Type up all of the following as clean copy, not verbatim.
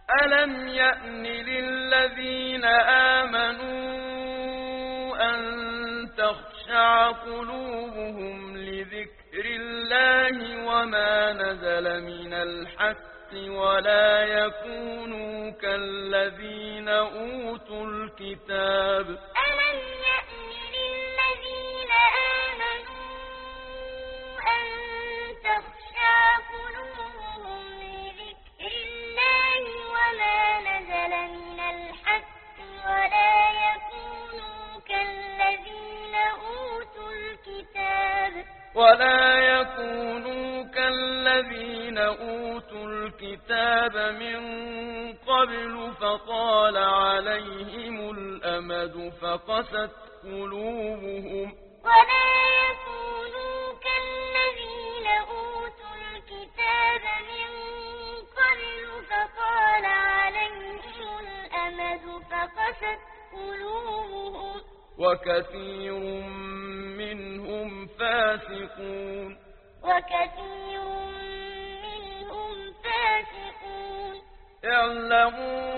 ألم يأن للذين آمنوا أن تخشع قلوبهم لذكر الله وما نزل من الحق ولا يكونوا كالذين أوتوا الكتاب ألم يأن للذين آمنوا أن تخشع قلوبهم لذكر الله وما نزل من الحق ولا يكونوا كالذين أوتوا الكتاب من قبل فطال عليهم الأمد فقست قلوبهم ولا يكونوا كالذين أوتوا الكتاب من قبل فطال عليهم الأمد فقست قلوبهم وكثير منهم فاسقون وكثير منهم فاسقون اعلموا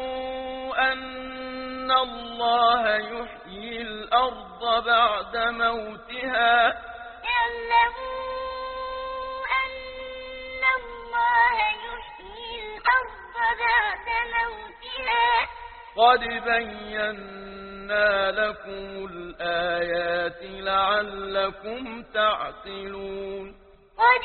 أن الله يحيي الأرض بعد موتها اعلموا أن الله يحيي الأرض بعد موتها قد بينا لكم الآيات لعلكم تعقلون قد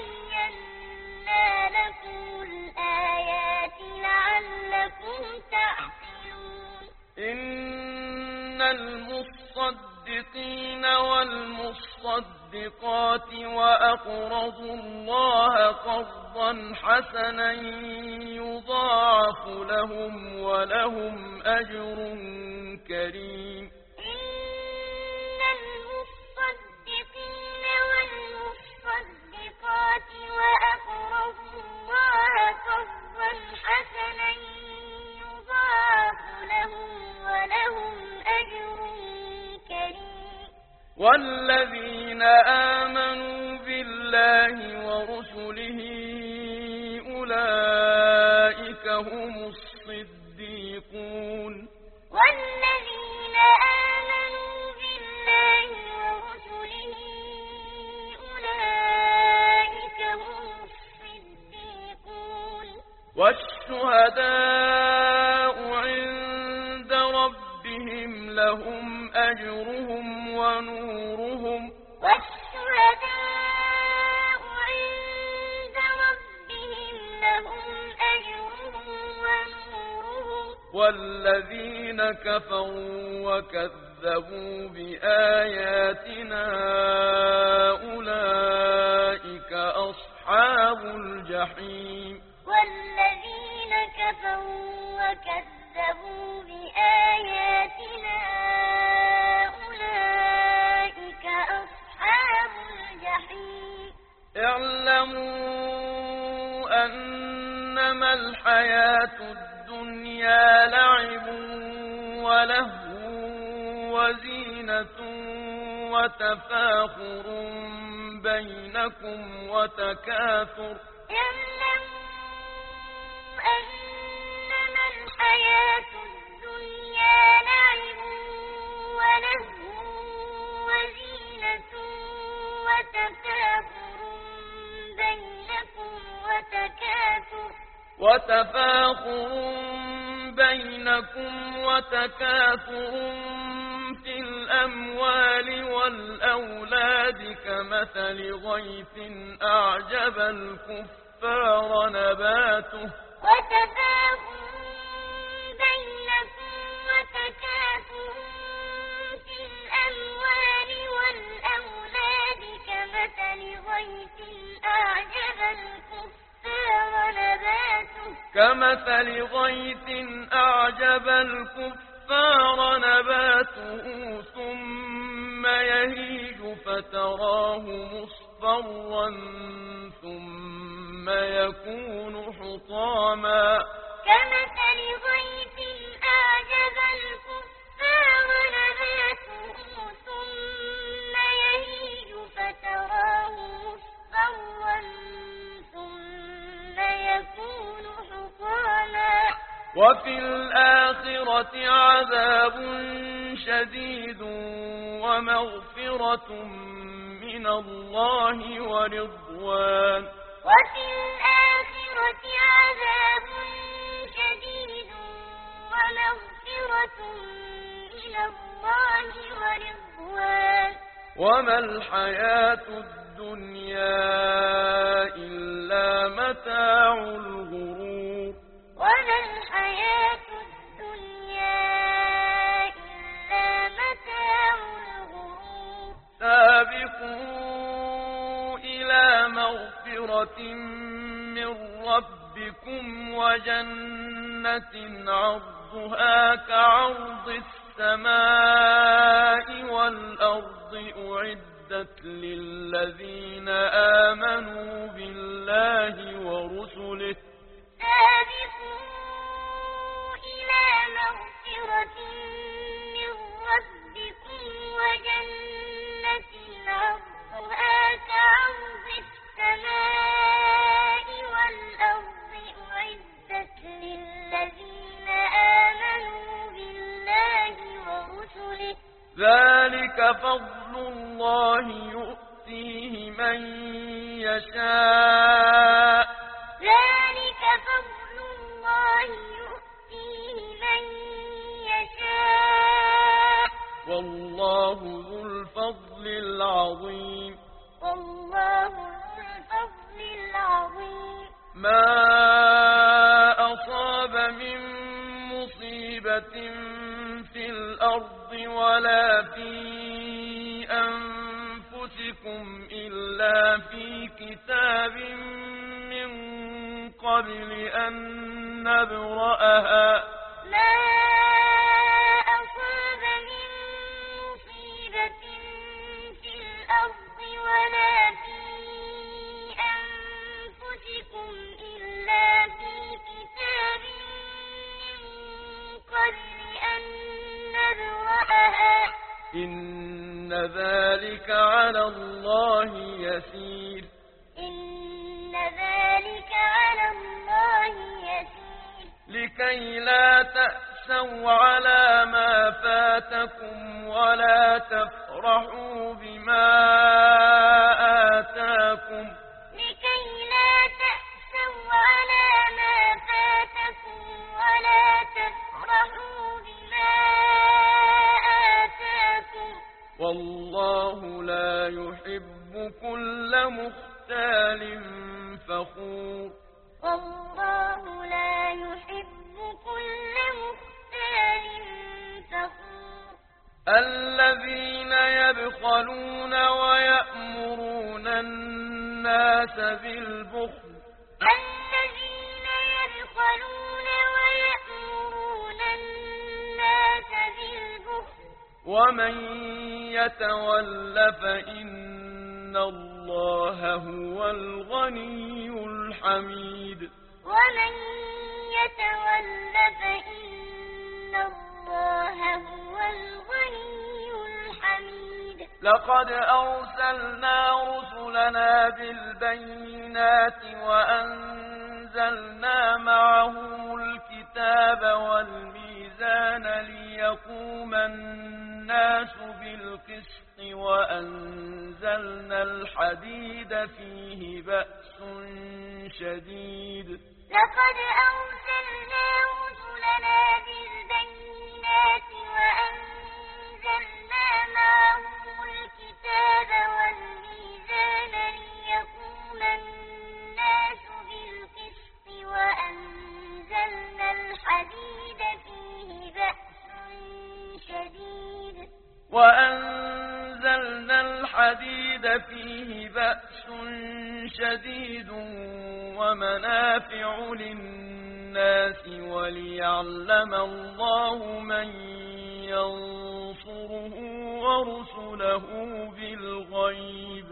بينا لكم الآيات لعلكم تعقلون إن المصدقين والمصدقات وأقرضوا الله قرضا حسنا يضاعف لهم ولهم أجر كريم إن المصدقين والمصدقات وأقرضوا الله قرضا حسنا يضاعف لهم ولهم أجر كريم والذين آمنوا بالله ورسله أولئك هم الصديقون والذين آمنوا بالله ورسله أولئك هم الصديقون والشهداء عند ربهم لهم أجرهم ونورهم والشهداء عند ربهم لهم أجرهم ونورهم والذين كفروا وكذبوا بآياتنا أولئك أصحاب الجحيم والذين كفروا وكذبوا بآياتنا أولئك أصحاب الجحيم اعلموا أنما الحياة الدنيا لعب ولهو وزينة وتفاخر بينكم وتكاثر اعلموا أنما الحياة الدنيا لعب ولهو وزينة وتفاخر بينكم وتكاثر في الأموال والأولاد كمثل غيث أعجب الكفار نباته وتفاخر بينكم وتكاثر في الأموال والأولاد كمثل غيث أعجب الكفار نباته ثم يهيج فتراه مصفرا ثم يكون حطاما كمثل غيث أعجب الكفار نباته ثم يهيج فتراه مصفرا ثم يكون حطاما وفي الآخرة عذاب شديد ومغفرة من الله ورضوان. وفي الآخرة عذاب شديد ومغفرة من الله ورضوان. وما الحياة الدنيا إلا متاع الغرور. وما الحياة الدنيا إلا متاع الغرور. سابقوا إلى مغفرة من ربكم وجنة عرضها كعرض السماء والأرض أعدت للذين آمنوا بالله ورسله. سابقوا إلى مغفرة من ربكم وجنة عرضها كعرض السماء والأرض أعدت للذين آمنوا بالله ورسله. ذلك فضل الله يؤتيه من يشاء. ذلك فضل الله يؤتيه من يشاء. والله ذو الفضل العظيم. والله ذو الفضل العظيم. ما أصاب من مصيبة في الأرض ولا في أنفسكم إلا في كتاب من قبل أن نبرأها. ما أصاب من مصيبة في الأرض ولا في أنفسكم إلا في كتاب من قبل أن نبرأها. إن ذلك على الله يسير. إن ذلك على الله يسير. لكي لا تأسوا على ما فاتكم ولا تفرحوا بما آتاكم. لكي لا تأسوا على ما فاتكم ولا تفرحوا بما آتاكم. والله لا يحب كل مختال فخور. والله لا يحب كل مختال فخور. الذين يبخلون ويأمرون الناس بالبخل. الذين يبخلون ويأمرون الناس بالبخل. ومن يتول فإن الله هو الغني الحميد. ومن يتول فإن الله هو الغني الحميد. لقد أرسلنا رسلنا بالبينات وأنزلنا معهم الكتاب والميزان ليقوم الناس بالقسط وأنزلنا الحديد فيه بأس شديد. لقد أرسلنا رسلنا بالبينات وأنزلنا معهم الكتاب والميزان ليقوم الناس بالقسط وأنزلنا الحديد فيه بأس شديد. وأنزلنا الحديد فيه بأس شديد ومنافع للناس وليعلم الله من ينصره ورسله بالغيب.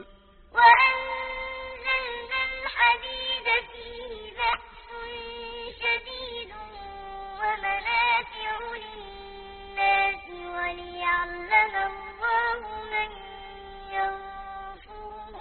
وأنزلنا الحديد فيه بأس شديد ومنافع للناس وليعلم الله من ينصره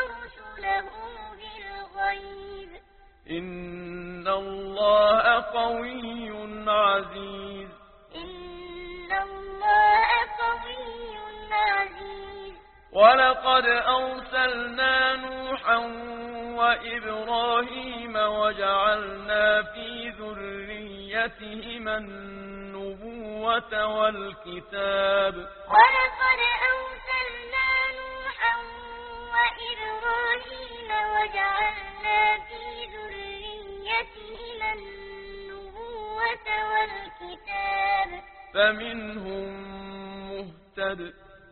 ورسله بالغيب. إن الله قوي قوي عزيز. إن الله قوي عزيز. ولقد أرسلنا نوحا وإبراهيم وجعلنا في ذريتهما النبوة والكتاب. ولقد أرسلنا نوحا وإبراهيم وجعلنا في ذريتهما النبوة والكتاب. فمنهم مهتد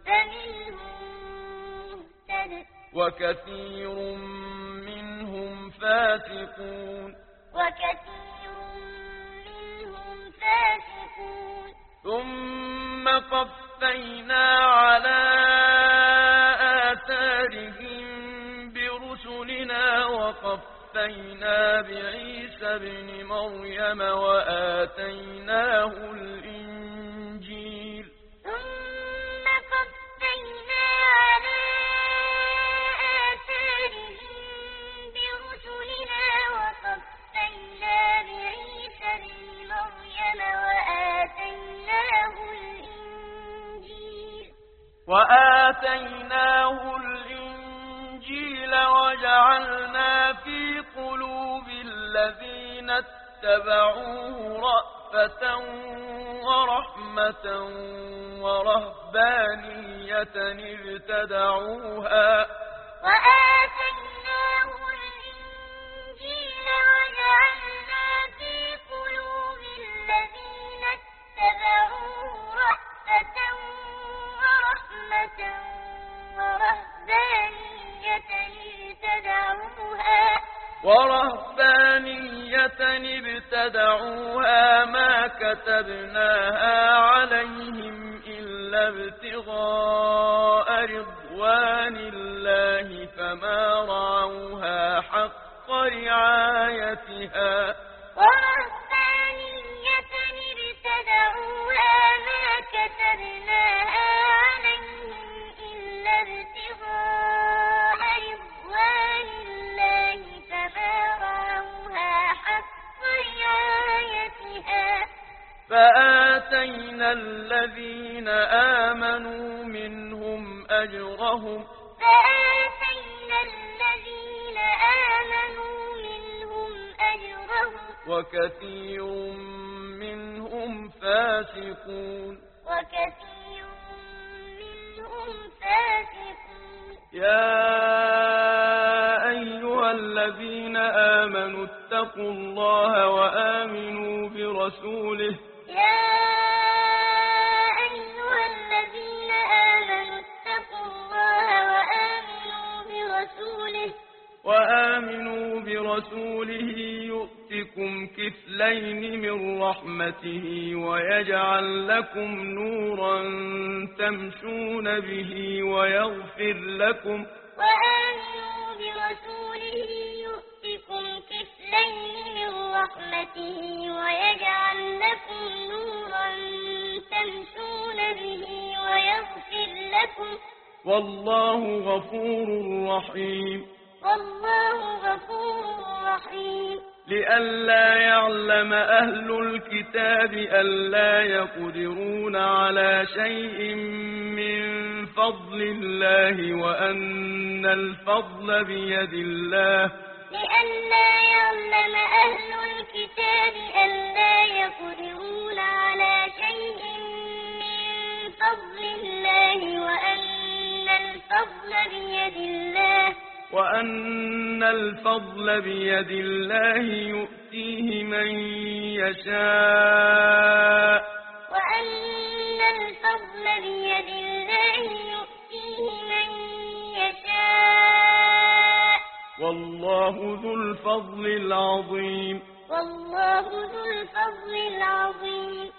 وكثير منهم فاسقون. ثم قفينا على آثارهم برسلنا وقفينا بعيسى ابن مريم وآتيناه الإنجيل. وآتيناه الإنجيل وجعلنا في قلوب الذين اتبعوه رأفة ورحمة ورهبانية ابتدعوها ما كتبناها عليهم إلا ابتغاء رضوان الله فما رعوها حق رعايتها. فآتينا الذين آمنوا منهم أجرهم وكثير منهم فاسقون. يا أيها الذين آمنوا اتقوا الله وآمنوا برسوله يؤتكم كفلين من رحمته ويجعل لكم نورا تمشون به ويغفر لكم. والله غفور رحيم. لئلا يعلم أهل الكتاب ألا يقدرون على شيء من فضل الله وأن الفضل بيد الله. وأن الفضل بيد الله يؤتيه من يشاء. والله ذو الفضل العظيم.